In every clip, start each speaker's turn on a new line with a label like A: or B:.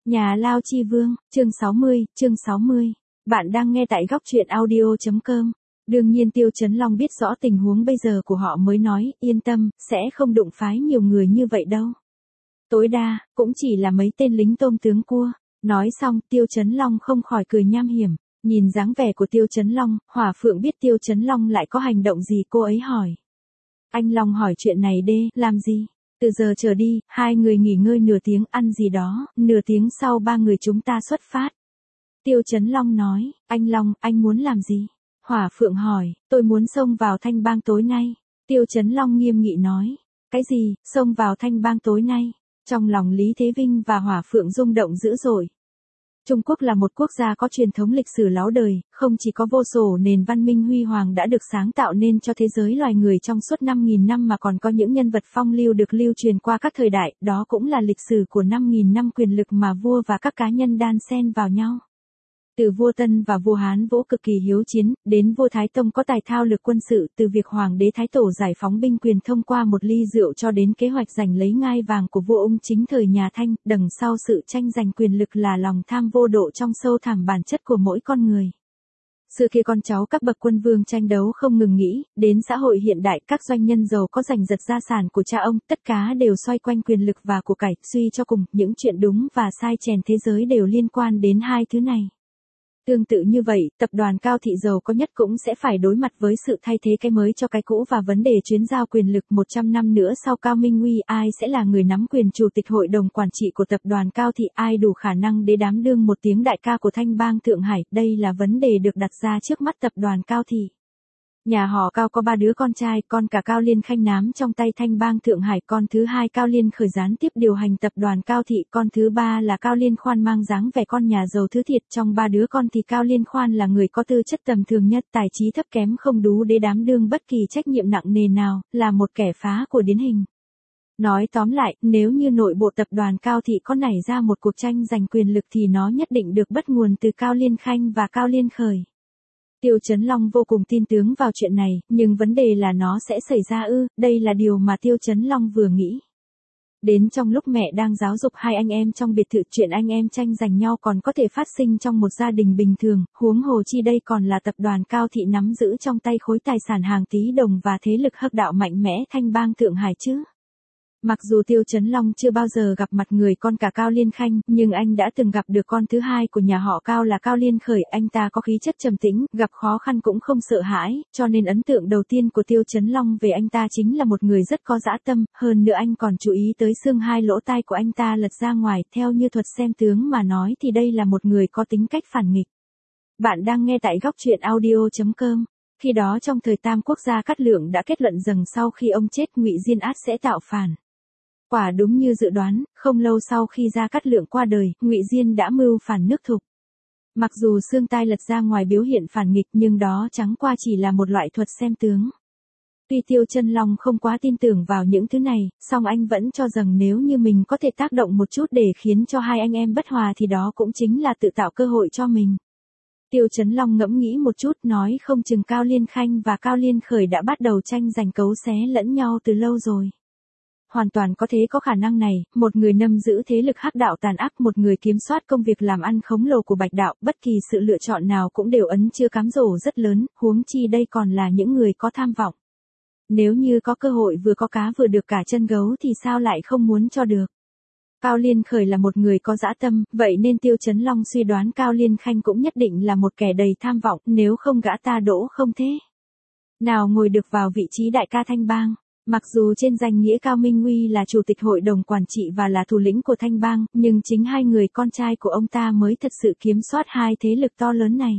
A: Nhà Lao Chi Vương, chương 60. Bạn đang nghe tại góc truyện audio.com. Đương nhiên Tiêu Chấn Long biết rõ tình huống bây giờ của họ mới nói, yên tâm, sẽ không đụng phái nhiều người như vậy đâu. Tối đa, cũng chỉ là mấy tên lính tôm tướng cua. Nói xong, Tiêu Chấn Long không khỏi cười nham hiểm. Nhìn dáng vẻ của Tiêu Chấn Long, Hỏa Phượng biết Tiêu Chấn Long lại có hành động gì, cô ấy hỏi. Anh Long hỏi chuyện này đê, làm gì? Từ giờ trở đi, hai người nghỉ ngơi nửa tiếng ăn gì đó, nửa tiếng sau ba người chúng ta xuất phát. Tiêu Chấn Long nói, anh Long, anh muốn làm gì? Hỏa Phượng hỏi, tôi muốn xông vào Thanh Bang tối nay. Tiêu Chấn Long nghiêm nghị nói, cái gì, xông vào Thanh Bang tối nay? Trong lòng Lý Thế Vinh và Hỏa Phượng rung động dữ dội. Trung Quốc là một quốc gia có truyền thống lịch sử láo đời, không chỉ có vô số nền văn minh huy hoàng đã được sáng tạo nên cho thế giới loài người trong suốt 5.000 năm mà còn có những nhân vật phong lưu được lưu truyền qua các thời đại, đó cũng là lịch sử của 5.000 năm quyền lực mà vua và các cá nhân đan xen vào nhau. Từ vua Tân và vua Hán Vũ cực kỳ hiếu chiến, đến vua Thái Tông có tài thao lược quân sự, từ việc Hoàng đế Thái Tổ giải phóng binh quyền thông qua một ly rượu cho đến kế hoạch giành lấy ngai vàng của vua Ung Chính thời nhà Thanh, đằng sau sự tranh giành quyền lực là lòng tham vô độ trong sâu thẳm bản chất của mỗi con người. Xưa kia con cháu các bậc quân vương tranh đấu không ngừng nghỉ, đến xã hội hiện đại các doanh nhân giàu có giành giật gia sản của cha ông, tất cả đều xoay quanh quyền lực và của cải, suy cho cùng, những chuyện đúng và sai chèn thế giới đều liên quan đến hai thứ này. Tương tự như vậy, tập đoàn Cao Thị giàu có nhất cũng sẽ phải đối mặt với sự thay thế cái mới cho cái cũ và vấn đề chuyến giao quyền lực 100 năm nữa sau Cao Minh Nguy, ai sẽ là người nắm quyền chủ tịch hội đồng quản trị của tập đoàn Cao Thị, ai đủ khả năng để đảm đương một tiếng đại ca của Thanh Bang Thượng Hải, đây là vấn đề được đặt ra trước mắt tập đoàn Cao Thị. Nhà họ Cao có 3 đứa con trai, con cả Cao Liên Khanh nắm trong tay Thanh Bang Thượng Hải, con thứ hai Cao Liên Khởi gián tiếp điều hành tập đoàn Cao Thị, con thứ ba là Cao Liên Khoan mang dáng vẻ con nhà giàu thứ thiệt, trong 3 đứa con thì Cao Liên Khoan là người có tư chất tầm thường nhất, tài trí thấp kém không đủ để đảm đương bất kỳ trách nhiệm nặng nề nào, là một kẻ phá của điển hình. Nói tóm lại, nếu như nội bộ tập đoàn Cao Thị có nảy ra một cuộc tranh giành quyền lực thì nó nhất định được bắt nguồn từ Cao Liên Khanh và Cao Liên Khởi. Tiêu Chấn Long vô cùng tin tưởng vào chuyện này, nhưng vấn đề là nó sẽ xảy ra đây là điều mà Tiêu Chấn Long vừa nghĩ. Đến trong lúc mẹ đang giáo dục hai anh em trong biệt thự, chuyện anh em tranh giành nhau còn có thể phát sinh trong một gia đình bình thường, huống hồ chi đây còn là tập đoàn Cao Thị nắm giữ trong tay khối tài sản hàng tỷ đồng và thế lực hắc đạo mạnh mẽ Thanh Bang Thượng Hải chứ. Mặc dù Tiêu Chấn Long chưa bao giờ gặp mặt người con cả Cao Liên Khanh, nhưng anh đã từng gặp được con thứ hai của nhà họ Cao là Cao Liên Khởi, anh ta có khí chất trầm tĩnh, gặp khó khăn cũng không sợ hãi, cho nên ấn tượng đầu tiên của Tiêu Chấn Long về anh ta chính là một người rất có dã tâm, hơn nữa anh còn chú ý tới xương hai lỗ tai của anh ta lật ra ngoài, theo như thuật xem tướng mà nói thì đây là một người có tính cách phản nghịch. Bạn đang nghe tại góc truyện audio.com. Khi đó trong thời Tam Quốc gia Cát Lượng đã kết luận rằng sau khi ông chết Ngụy Diên ắt sẽ tạo phản. Quả đúng như dự đoán, không lâu sau khi Gia Cát Lượng qua đời, Ngụy Diên đã mưu phản nước Thục. Mặc dù xương tai lật ra ngoài biểu hiện phản nghịch nhưng đó chẳng qua chỉ là một loại thuật xem tướng. Tuy Tiêu Chấn Long không quá tin tưởng vào những thứ này, song anh vẫn cho rằng nếu như mình có thể tác động một chút để khiến cho hai anh em bất hòa thì đó cũng chính là tự tạo cơ hội cho mình. Tiêu Chấn Long ngẫm nghĩ một chút nói không chừng Cao Liên Khanh và Cao Liên Khởi đã bắt đầu tranh giành cấu xé lẫn nhau từ lâu rồi. Hoàn toàn có thế có khả năng này, một người nắm giữ thế lực hắc đạo tàn ác, một người kiểm soát công việc làm ăn khổng lồ của Bạch đạo, bất kỳ sự lựa chọn nào cũng đều ấn chưa cám dỗ rất lớn, huống chi đây còn là những người có tham vọng. Nếu như có cơ hội vừa có cá vừa được cả chân gấu thì sao lại không muốn cho được. Cao Liên Khởi là một người có dã tâm, vậy nên Tiêu Chấn Long suy đoán Cao Liên Khanh cũng nhất định là một kẻ đầy tham vọng, nếu không gã ta đỗ không thế nào ngồi được vào vị trí đại ca Thanh Bang. Mặc dù trên danh nghĩa Cao Minh Nguy là chủ tịch hội đồng quản trị và là thủ lĩnh của Thanh Bang, nhưng chính hai người con trai của ông ta mới thật sự kiểm soát hai thế lực to lớn này.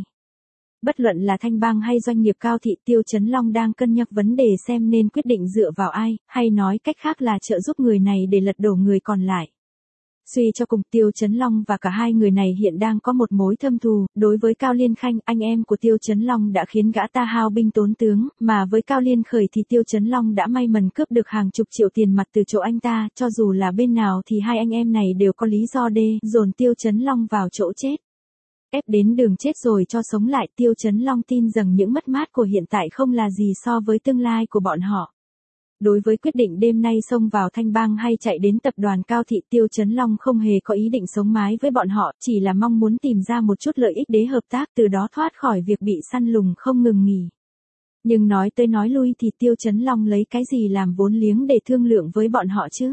A: Bất luận là Thanh Bang hay doanh nghiệp Cao Thị, Tiêu Chấn Long đang cân nhắc vấn đề xem nên quyết định dựa vào ai, hay nói cách khác là trợ giúp người này để lật đổ người còn lại. Suy cho cùng, Tiêu Chấn Long và cả hai người này hiện đang có một mối thâm thù, đối với Cao Liên Khanh, anh em của Tiêu Chấn Long đã khiến gã ta hao binh tốn tướng, mà với Cao Liên Khởi thì Tiêu Chấn Long đã may mắn cướp được hàng chục triệu tiền mặt từ chỗ anh ta, cho dù là bên nào thì hai anh em này đều có lý do dồn Tiêu Chấn Long vào chỗ chết. Ép đến đường chết rồi cho sống lại, Tiêu Chấn Long tin rằng những mất mát của hiện tại không là gì so với tương lai của bọn họ. Đối với quyết định đêm nay xông vào Thanh Bang hay chạy đến tập đoàn Cao Thị, Tiêu Chấn Long không hề có ý định sống mái với bọn họ, chỉ là mong muốn tìm ra một chút lợi ích để hợp tác, từ đó thoát khỏi việc bị săn lùng không ngừng nghỉ. Nhưng nói tới nói lui thì Tiêu Chấn Long lấy cái gì làm vốn liếng để thương lượng với bọn họ chứ?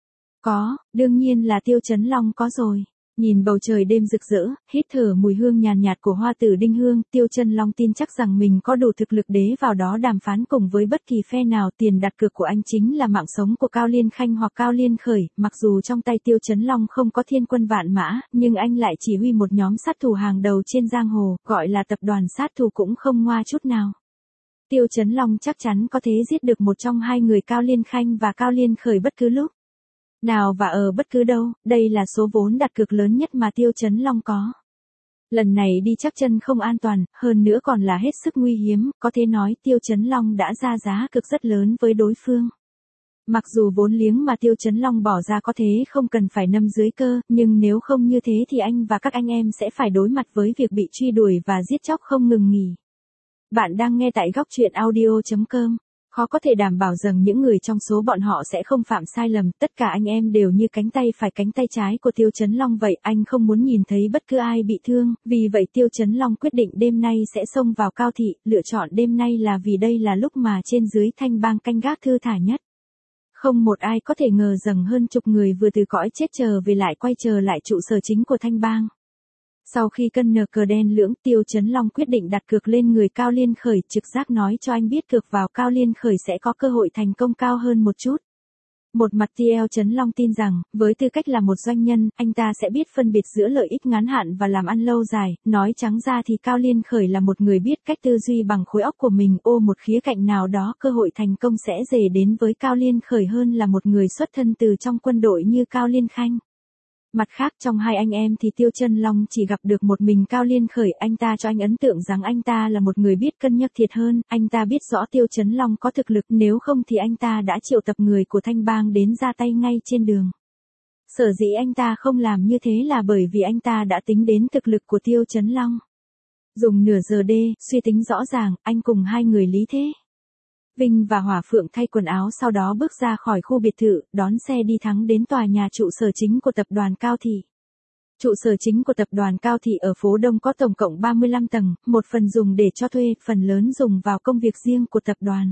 A: Có, đương nhiên là Tiêu Chấn Long có rồi. Nhìn bầu trời đêm rực rỡ, hít thở mùi hương nhàn nhạt của hoa tử đinh hương, Tiêu Chấn Long tin chắc rằng mình có đủ thực lực để vào đó đàm phán cùng với bất kỳ phe nào. Tiền đặt cược của anh chính là mạng sống của Cao Liên Khanh hoặc Cao Liên Khởi, mặc dù trong tay Tiêu Chấn Long không có thiên quân vạn mã, nhưng anh lại chỉ huy một nhóm sát thủ hàng đầu trên giang hồ, gọi là tập đoàn sát thủ cũng không ngoa chút nào. Tiêu Chấn Long chắc chắn có thể giết được một trong hai người Cao Liên Khanh và Cao Liên Khởi bất cứ lúc nào và ở bất cứ đâu, đây là số vốn đặt cược lớn nhất mà Tiêu Chấn Long có. Lần này đi chắc chân không an toàn, hơn nữa còn là hết sức nguy hiểm, có thể nói Tiêu Chấn Long đã ra giá cược rất lớn với đối phương. Mặc dù vốn liếng mà Tiêu Chấn Long bỏ ra có thế không cần phải nâm dưới cơ, nhưng nếu không như thế thì anh và các anh em sẽ phải đối mặt với việc bị truy đuổi và giết chóc không ngừng nghỉ. Bạn đang nghe tại góc truyện audio.com. Khó có thể đảm bảo rằng những người trong số bọn họ sẽ không phạm sai lầm, tất cả anh em đều như cánh tay phải cánh tay trái của Tiêu Chấn Long vậy, anh không muốn nhìn thấy bất cứ ai bị thương, vì vậy Tiêu Chấn Long quyết định đêm nay sẽ xông vào Cao Thị, lựa chọn đêm nay là vì đây là lúc mà trên dưới Thanh Bang canh gác thư thả nhất. Không một ai có thể ngờ rằng hơn chục người vừa từ cõi chết trở về lại quay trở lại trụ sở chính của Thanh Bang. Sau khi cân nờ cờ đen lưỡng, Tiêu Chấn Long quyết định đặt cược lên người Cao Liên Khởi, trực giác nói cho anh biết cược vào Cao Liên Khởi sẽ có cơ hội thành công cao hơn một chút. Một mặt Tiêu Chấn Long tin rằng, với tư cách là một doanh nhân, anh ta sẽ biết phân biệt giữa lợi ích ngắn hạn và làm ăn lâu dài, nói trắng ra thì Cao Liên Khởi là một người biết cách tư duy bằng khối óc của mình, một khía cạnh nào đó cơ hội thành công sẽ rể đến với Cao Liên Khởi hơn là một người xuất thân từ trong quân đội như Cao Liên Khanh. Mặt khác trong hai anh em thì Tiêu Chấn Long chỉ gặp được một mình Cao Liên Khởi, anh ta cho anh ấn tượng rằng anh ta là một người biết cân nhắc thiệt hơn, anh ta biết rõ Tiêu Chấn Long có thực lực, nếu không thì anh ta đã triệu tập người của Thanh Bang đến ra tay ngay trên đường. Sở dĩ anh ta không làm như thế là bởi vì anh ta đã tính đến thực lực của Tiêu Chấn Long. Dùng nửa giờ suy tính rõ ràng, anh cùng hai người Lý Thế Vinh và Hỏa Phượng thay quần áo sau đó bước ra khỏi khu biệt thự, đón xe đi thẳng đến tòa nhà trụ sở chính của tập đoàn Cao Thị. Trụ sở chính của tập đoàn Cao Thị ở phố Đông có tổng cộng 35 tầng, một phần dùng để cho thuê, phần lớn dùng vào công việc riêng của tập đoàn.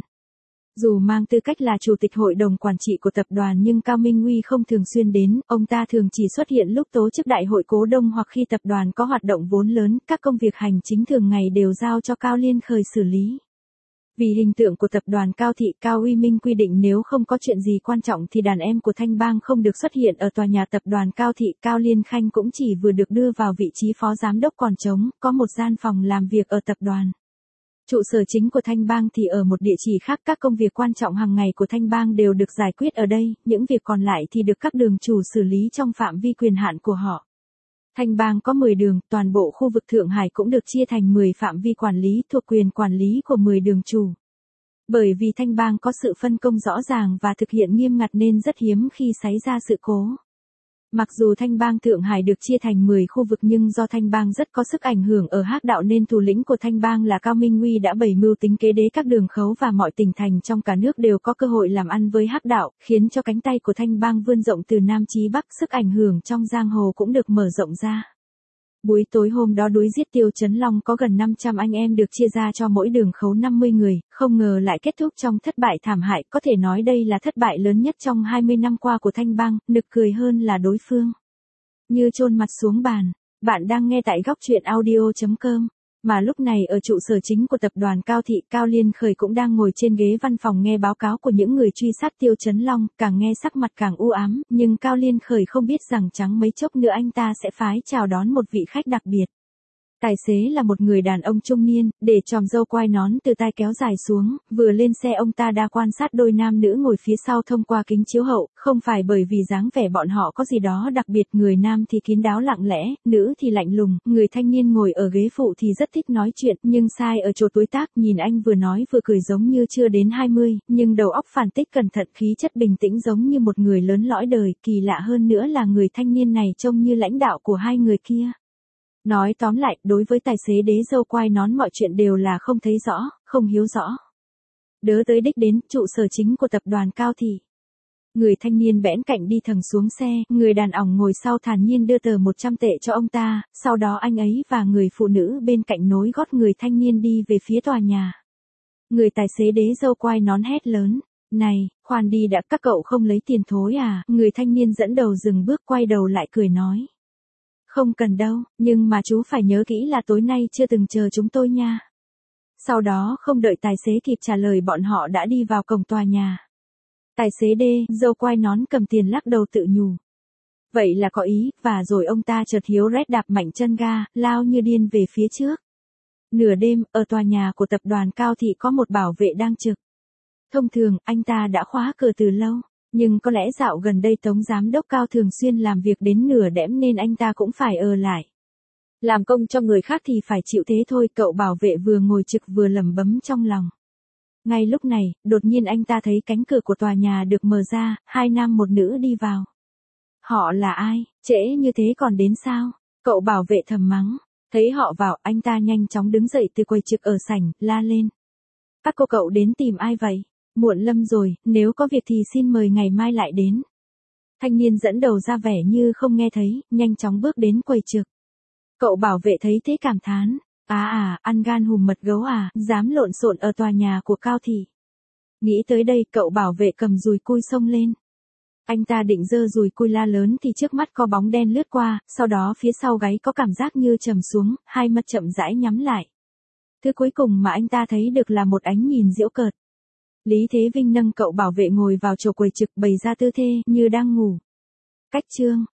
A: Dù mang tư cách là chủ tịch hội đồng quản trị của tập đoàn nhưng Cao Minh Nguy không thường xuyên đến, ông ta thường chỉ xuất hiện lúc tổ chức đại hội cố đông hoặc khi tập đoàn có hoạt động vốn lớn, các công việc hành chính thường ngày đều giao cho Cao Liên Khởi xử lý. Vì hình tượng của tập đoàn Cao Thị, Cao Uy Minh quy định nếu không có chuyện gì quan trọng thì đàn em của Thanh Bang không được xuất hiện ở tòa nhà tập đoàn Cao Thị. Cao Liên Khanh cũng chỉ vừa được đưa vào vị trí phó giám đốc còn trống, có một gian phòng làm việc ở tập đoàn. Trụ sở chính của Thanh Bang thì ở một địa chỉ khác, các công việc quan trọng hàng ngày của Thanh Bang đều được giải quyết ở đây, những việc còn lại thì được các đường chủ xử lý trong phạm vi quyền hạn của họ. Thanh Bang có 10 đường, toàn bộ khu vực Thượng Hải cũng được chia thành 10 phạm vi quản lý thuộc quyền quản lý của 10 đường chủ. Bởi vì Thanh Bang có sự phân công rõ ràng và thực hiện nghiêm ngặt nên rất hiếm khi xảy ra sự cố. Mặc dù Thanh Bang Thượng Hải được chia thành 10 khu vực nhưng do Thanh Bang rất có sức ảnh hưởng ở Hắc Đạo nên thủ lĩnh của Thanh Bang là Cao Minh Nguy đã bày mưu tính kế, đế các đường khấu và mọi tỉnh thành trong cả nước đều có cơ hội làm ăn với Hắc Đạo, khiến cho cánh tay của Thanh Bang vươn rộng từ Nam chí Bắc, sức ảnh hưởng trong giang hồ cũng được mở rộng ra. Buổi tối hôm đó đuổi giết Tiêu Chấn Long có gần 500 anh em được chia ra cho mỗi đường khấu 50 người, không ngờ lại kết thúc trong thất bại thảm hại, có thể nói đây là thất bại lớn nhất trong 20 năm qua của Thanh Bang, nực cười hơn là đối phương như chôn mặt xuống bàn. Bạn đang nghe tại góc truyện audio.com. Mà lúc này ở trụ sở chính của tập đoàn Cao Thị, Cao Liên Khởi cũng đang ngồi trên ghế văn phòng nghe báo cáo của những người truy sát Tiêu Chấn Long, càng nghe sắc mặt càng u ám, nhưng Cao Liên Khởi không biết rằng chẳng mấy chốc nữa anh ta sẽ phái chào đón một vị khách đặc biệt. Tài xế là một người đàn ông trung niên, để chòm râu quai nón từ tai kéo dài xuống, vừa lên xe ông ta đã quan sát đôi nam nữ ngồi phía sau thông qua kính chiếu hậu, không phải bởi vì dáng vẻ bọn họ có gì đó đặc biệt, người nam thì kín đáo lặng lẽ, nữ thì lạnh lùng, người thanh niên ngồi ở ghế phụ thì rất thích nói chuyện, nhưng sai ở chỗ tuổi tác, nhìn anh vừa nói vừa cười giống như chưa đến 20, nhưng đầu óc phản tích cẩn thận, khí chất bình tĩnh giống như một người lớn lõi đời, kỳ lạ hơn nữa là người thanh niên này trông như lãnh đạo của hai người kia. Nói tóm lại, đối với tài xế đế râu quai nón mọi chuyện đều là không thấy rõ, không hiếu rõ. Đỡ tới đích đến trụ sở chính của tập đoàn Cao Thị. Người thanh niên bẽn cạnh đi thẳng xuống xe, người đàn ông ngồi sau thản nhiên đưa tờ 100 tệ cho ông ta, sau đó anh ấy và người phụ nữ bên cạnh nối gót người thanh niên đi về phía tòa nhà. Người tài xế đế dâu quai nón hét lớn. Này, khoan đi đã, các cậu không lấy tiền thối à? Người thanh niên dẫn đầu dừng bước quay đầu lại cười nói. Không cần đâu, nhưng mà chú phải nhớ kỹ là tối nay chưa từng chờ chúng tôi nha. Sau đó không đợi tài xế kịp trả lời bọn họ đã đi vào cổng tòa nhà. Tài xế đê, dâu quai nón cầm tiền lắc đầu tự nhủ. Vậy là có ý, và rồi ông ta chợt hiếu rét đạp mạnh chân ga, lao như điên về phía trước. Nửa đêm, ở tòa nhà của tập đoàn Cao Thị có một bảo vệ đang trực. Thông thường, anh ta đã khóa cửa từ lâu, nhưng có lẽ dạo gần đây Tống Giám đốc Cao thường xuyên làm việc đến nửa đêm nên anh ta cũng phải ở lại. Làm công cho người khác thì phải chịu thế thôi, cậu bảo vệ vừa ngồi trực vừa lẩm bẩm trong lòng. Ngay lúc này, đột nhiên anh ta thấy cánh cửa của tòa nhà được mở ra, hai nam một nữ đi vào. Họ là ai, trễ như thế còn đến sao? Cậu bảo vệ thầm mắng. Thấy họ vào, anh ta nhanh chóng đứng dậy từ quầy trực ở sảnh, la lên. Các cô cậu đến tìm ai vậy? Muộn lâm rồi, nếu có việc thì xin mời ngày mai lại đến. Thanh niên dẫn đầu ra vẻ như không nghe thấy, nhanh chóng bước đến quầy trực. Cậu bảo vệ thấy thế cảm thán. Ăn gan hùm mật gấu à, dám lộn xộn ở tòa nhà của Cao Thị. Nghĩ tới đây, cậu bảo vệ cầm dùi cui xông lên. Anh ta định giơ dùi cui la lớn thì trước mắt có bóng đen lướt qua, sau đó phía sau gáy có cảm giác như trầm xuống, hai mắt chậm rãi nhắm lại. Thứ cuối cùng mà anh ta thấy được là một ánh nhìn giễu cợt. Lý Thế Vinh nâng cậu bảo vệ ngồi vào chỗ quầy trực bày ra tư thế như đang ngủ. Cách chương